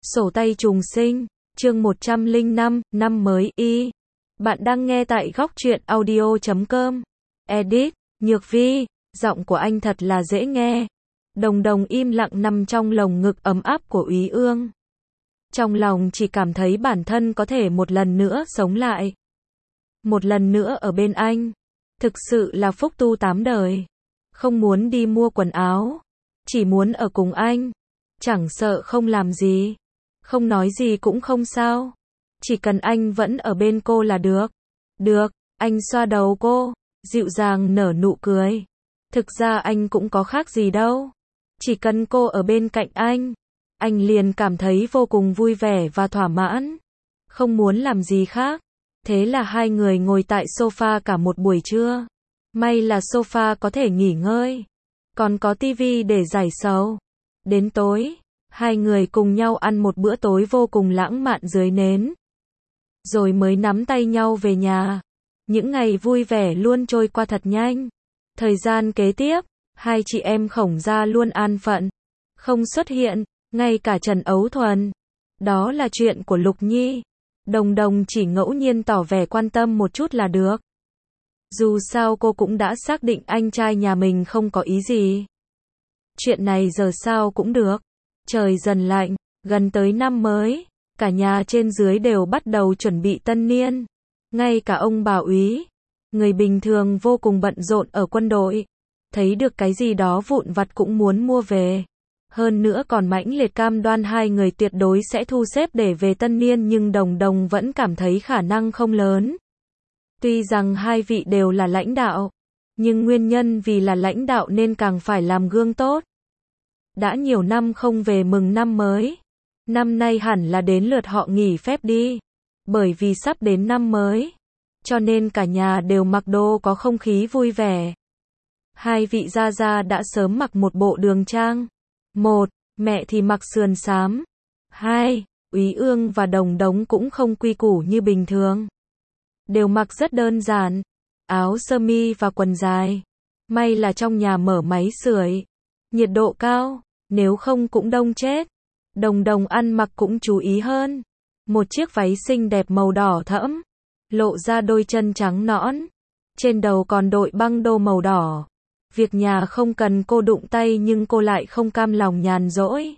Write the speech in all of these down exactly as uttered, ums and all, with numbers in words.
Sổ tay trùng sinh, chương một trăm lẻ năm, năm mới y. Bạn đang nghe tại góc truyện audio chấm com. Edit, Nhược Vi, giọng của anh thật là dễ nghe. Đồng Đồng im lặng nằm trong lồng ngực ấm áp của Úy Ương. Trong lòng chỉ cảm thấy bản thân có thể một lần nữa sống lại. Một lần nữa ở bên anh. Thực sự là phúc tu tám đời. Không muốn đi mua quần áo. Chỉ muốn ở cùng anh. Chẳng sợ không làm gì. Không nói gì cũng không sao. Chỉ cần anh vẫn ở bên cô là được. Được, anh xoa đầu cô, dịu dàng nở nụ cười. Thực ra anh cũng có khác gì đâu. Chỉ cần cô ở bên cạnh anh, anh liền cảm thấy vô cùng vui vẻ và thỏa mãn. Không muốn làm gì khác. Thế là hai người ngồi tại sofa cả một buổi trưa. May là sofa có thể nghỉ ngơi. Còn có tivi để giải sầu. Đến tối, hai người cùng nhau ăn một bữa tối vô cùng lãng mạn dưới nến. Rồi mới nắm tay nhau về nhà. Những ngày vui vẻ luôn trôi qua thật nhanh. Thời gian kế tiếp, hai chị em Khổng gia luôn an phận. Không xuất hiện, ngay cả Trần Ấu Thuần. Đó là chuyện của Lục Nhi. Đồng Đồng chỉ ngẫu nhiên tỏ vẻ quan tâm một chút là được. Dù sao cô cũng đã xác định anh trai nhà mình không có ý gì. Chuyện này giờ sao cũng được. Trời dần lạnh, gần tới năm mới, cả nhà trên dưới đều bắt đầu chuẩn bị tân niên. Ngay cả ông bà Úy, người bình thường vô cùng bận rộn ở quân đội, thấy được cái gì đó vụn vặt cũng muốn mua về. Hơn nữa còn mãnh liệt cam đoan hai người tuyệt đối sẽ thu xếp để về tân niên, nhưng Đồng Đồng vẫn cảm thấy khả năng không lớn. Tuy rằng hai vị đều là lãnh đạo, nhưng nguyên nhân vì là lãnh đạo nên càng phải làm gương tốt. Đã nhiều năm không về mừng năm mới. Năm nay hẳn là đến lượt họ nghỉ phép đi. Bởi vì sắp đến năm mới. Cho nên cả nhà đều mặc đồ có không khí vui vẻ. Hai vị gia gia đã sớm mặc một bộ đường trang. Một, mẹ thì mặc sườn xám. Hai, Úy Ương và Đồng Đống cũng không quy củ như bình thường. Đều mặc rất đơn giản. Áo sơ mi và quần dài. May là trong nhà mở máy sưởi. Nhiệt độ cao. Nếu không cũng đông chết. Đồng Đồng ăn mặc cũng chú ý hơn. Một chiếc váy xinh đẹp màu đỏ thẫm. Lộ ra đôi chân trắng nõn. Trên đầu còn đội băng đô màu đỏ. Việc nhà không cần cô đụng tay nhưng cô lại không cam lòng nhàn rỗi.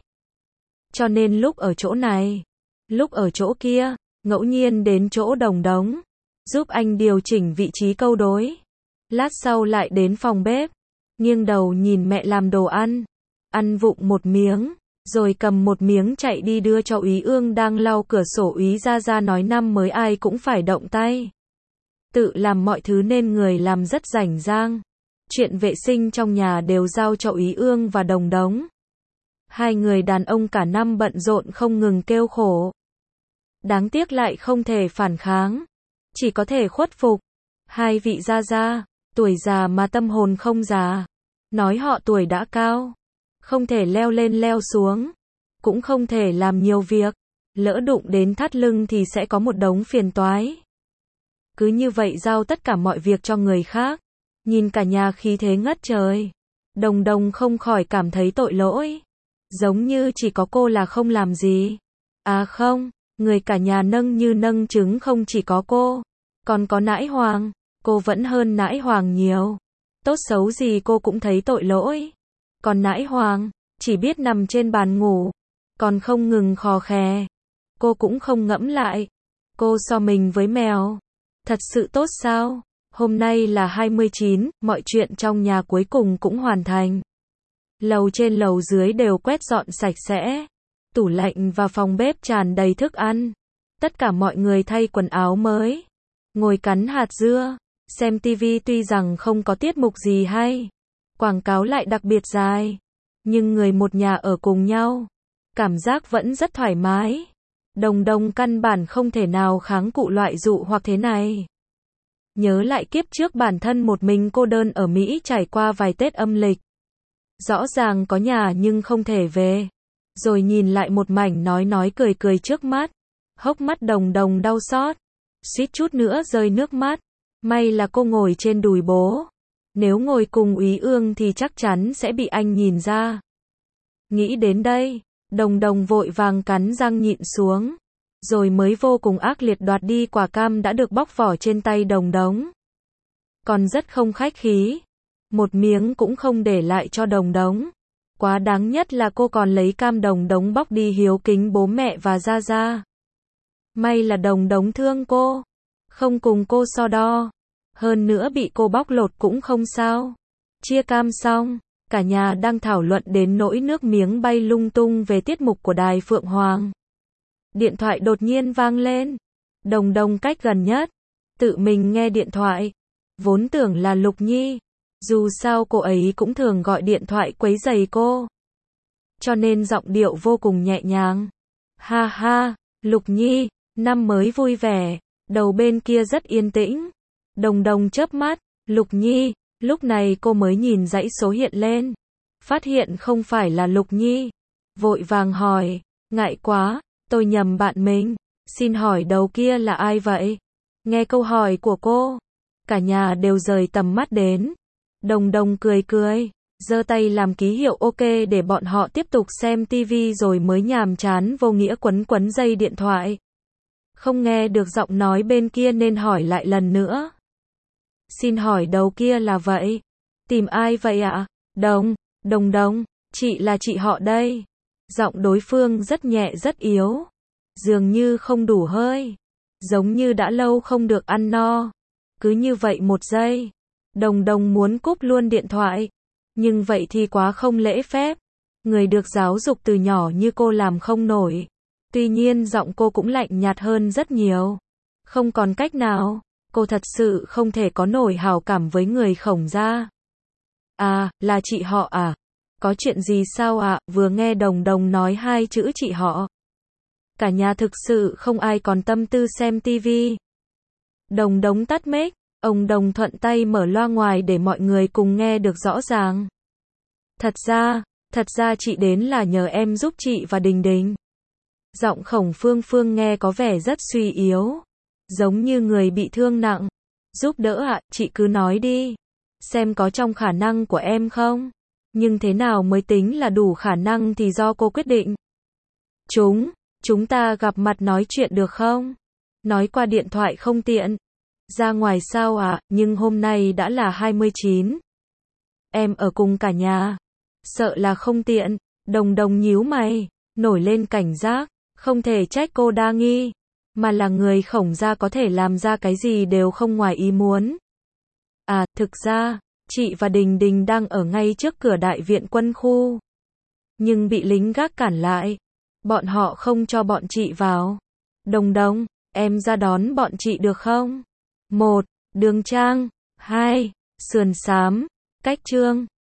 Cho nên lúc ở chỗ này, lúc ở chỗ kia, ngẫu nhiên đến chỗ Đồng Đống. Giúp anh điều chỉnh vị trí câu đối. Lát sau lại đến phòng bếp. Nghiêng đầu nhìn mẹ làm đồ ăn. Ăn vụng một miếng, rồi cầm một miếng chạy đi đưa cho Úy Ương đang lau cửa sổ. Úy gia gia nói năm mới ai cũng phải động tay. Tự làm mọi thứ nên người làm rất rảnh rang. Chuyện vệ sinh trong nhà đều giao cho Úy Ương và Đồng Đống. Hai người đàn ông cả năm bận rộn không ngừng kêu khổ. Đáng tiếc lại không thể phản kháng. Chỉ có thể khuất phục. Hai vị gia gia, tuổi già mà tâm hồn không già. Nói họ tuổi đã cao. Không thể leo lên leo xuống. Cũng không thể làm nhiều việc. Lỡ đụng đến thắt lưng thì sẽ có một đống phiền toái. Cứ như vậy giao tất cả mọi việc cho người khác. Nhìn cả nhà khí thế ngất trời. Đồng Đồng không khỏi cảm thấy tội lỗi. Giống như chỉ có cô là không làm gì. À không, người cả nhà nâng như nâng trứng không chỉ có cô. Còn có Nãi Hoàng. Cô vẫn hơn Nãi Hoàng nhiều. Tốt xấu gì cô cũng thấy tội lỗi. Còn Nãi Hoàng, chỉ biết nằm trên bàn ngủ. Còn không ngừng khò khè. Cô cũng không ngẫm lại. Cô so mình với mèo. Thật sự tốt sao? Hôm nay là hai mươi chín, mọi chuyện trong nhà cuối cùng cũng hoàn thành. Lầu trên lầu dưới đều quét dọn sạch sẽ. Tủ lạnh và phòng bếp tràn đầy thức ăn. Tất cả mọi người thay quần áo mới. Ngồi cắn hạt dưa. Xem tivi tuy rằng không có tiết mục gì hay. Quảng cáo lại đặc biệt dài. Nhưng người một nhà ở cùng nhau. Cảm giác vẫn rất thoải mái. Đồng Đồng căn bản không thể nào kháng cự loại dụ hoặc thế này. Nhớ lại kiếp trước bản thân một mình cô đơn ở Mỹ trải qua vài Tết âm lịch. Rõ ràng có nhà nhưng không thể về. Rồi nhìn lại một mảnh nói nói cười cười trước mắt. Hốc mắt Đồng Đồng đau xót. Suýt chút nữa rơi nước mắt. May là cô ngồi trên đùi bố. Nếu ngồi cùng Úy Ương thì chắc chắn sẽ bị anh nhìn ra. Nghĩ đến đây, Đồng Đồng vội vàng cắn răng nhịn xuống, rồi mới vô cùng ác liệt đoạt đi quả cam đã được bóc vỏ trên tay Đồng Đống. Còn rất không khách khí, một miếng cũng không để lại cho Đồng Đống. Quá đáng nhất là cô còn lấy cam Đồng Đống bóc đi hiếu kính bố mẹ và Gia Gia. May là Đồng Đống thương cô, không cùng cô so đo. Hơn nữa bị cô bóc lột cũng không sao. Chia cam xong, cả nhà đang thảo luận đến nỗi nước miếng bay lung tung về tiết mục của Đài Phượng Hoàng. Điện thoại đột nhiên vang lên. Đồng Đồng cách gần nhất, tự mình nghe điện thoại. Vốn tưởng là Lục Nhi. Dù sao cô ấy cũng thường gọi điện thoại quấy rầy cô. Cho nên giọng điệu vô cùng nhẹ nhàng. Ha ha, Lục Nhi, năm mới vui vẻ. Đầu bên kia rất yên tĩnh. Đồng Đồng chớp mắt. Lục Nhi, lúc này cô mới nhìn dãy số hiện lên. Phát hiện không phải là Lục Nhi. Vội vàng hỏi. Ngại quá, tôi nhầm bạn mình. Xin hỏi đầu kia là ai vậy? Nghe câu hỏi của cô, cả nhà đều rời tầm mắt đến. Đồng Đồng cười cười, giơ tay làm ký hiệu ok để bọn họ tiếp tục xem tivi rồi mới nhàm chán vô nghĩa quấn quấn dây điện thoại. Không nghe được giọng nói bên kia nên hỏi lại lần nữa. Xin hỏi đầu kia là vậy? Tìm ai vậy ạ? Đồng, Đồng Đồng, chị là chị họ đây. Giọng đối phương rất nhẹ rất yếu, dường như không đủ hơi, giống như đã lâu không được ăn no. Cứ như vậy một giây, Đồng Đồng muốn cúp luôn điện thoại, nhưng vậy thì quá không lễ phép. Người được giáo dục từ nhỏ như cô làm không nổi. Tuy nhiên giọng cô cũng lạnh nhạt hơn rất nhiều. Không còn cách nào, cô thật sự không thể có nổi hảo cảm với người Khổng gia. À, là chị họ à? Có chuyện gì sao ạ? À? Vừa nghe Đồng Đồng nói hai chữ chị họ, cả nhà thực sự không ai còn tâm tư xem tivi. Đồng Đống tắt mic, ông Đồng thuận tay mở loa ngoài để mọi người cùng nghe được rõ ràng. Thật ra, thật ra chị đến là nhờ em giúp chị và Đình Đình. Giọng Khổng Phương Phương nghe có vẻ rất suy yếu, giống như người bị thương nặng. Giúp đỡ ạ, à, chị cứ nói đi, xem có trong khả năng của em không. Nhưng thế nào mới tính là đủ khả năng thì do cô quyết định. Chúng, chúng ta gặp mặt nói chuyện được không? Nói qua điện thoại không tiện. Ra ngoài sao ạ? À? Nhưng hôm nay đã là hai mươi chín. Em ở cùng cả nhà. Sợ là không tiện. Đồng Đồng nhíu mày, nổi lên cảnh giác. Không thể trách cô đa nghi, mà là người Khổng gia có thể làm ra cái gì đều không ngoài ý muốn. À, thực ra, chị và Đình Đình đang ở ngay trước cửa đại viện quân khu, nhưng bị lính gác cản lại. Bọn họ không cho bọn chị vào. Đồng Đồng, em ra đón bọn chị được không? Một, Đường Trang. Hai, Sườn Xám. Cách Trương.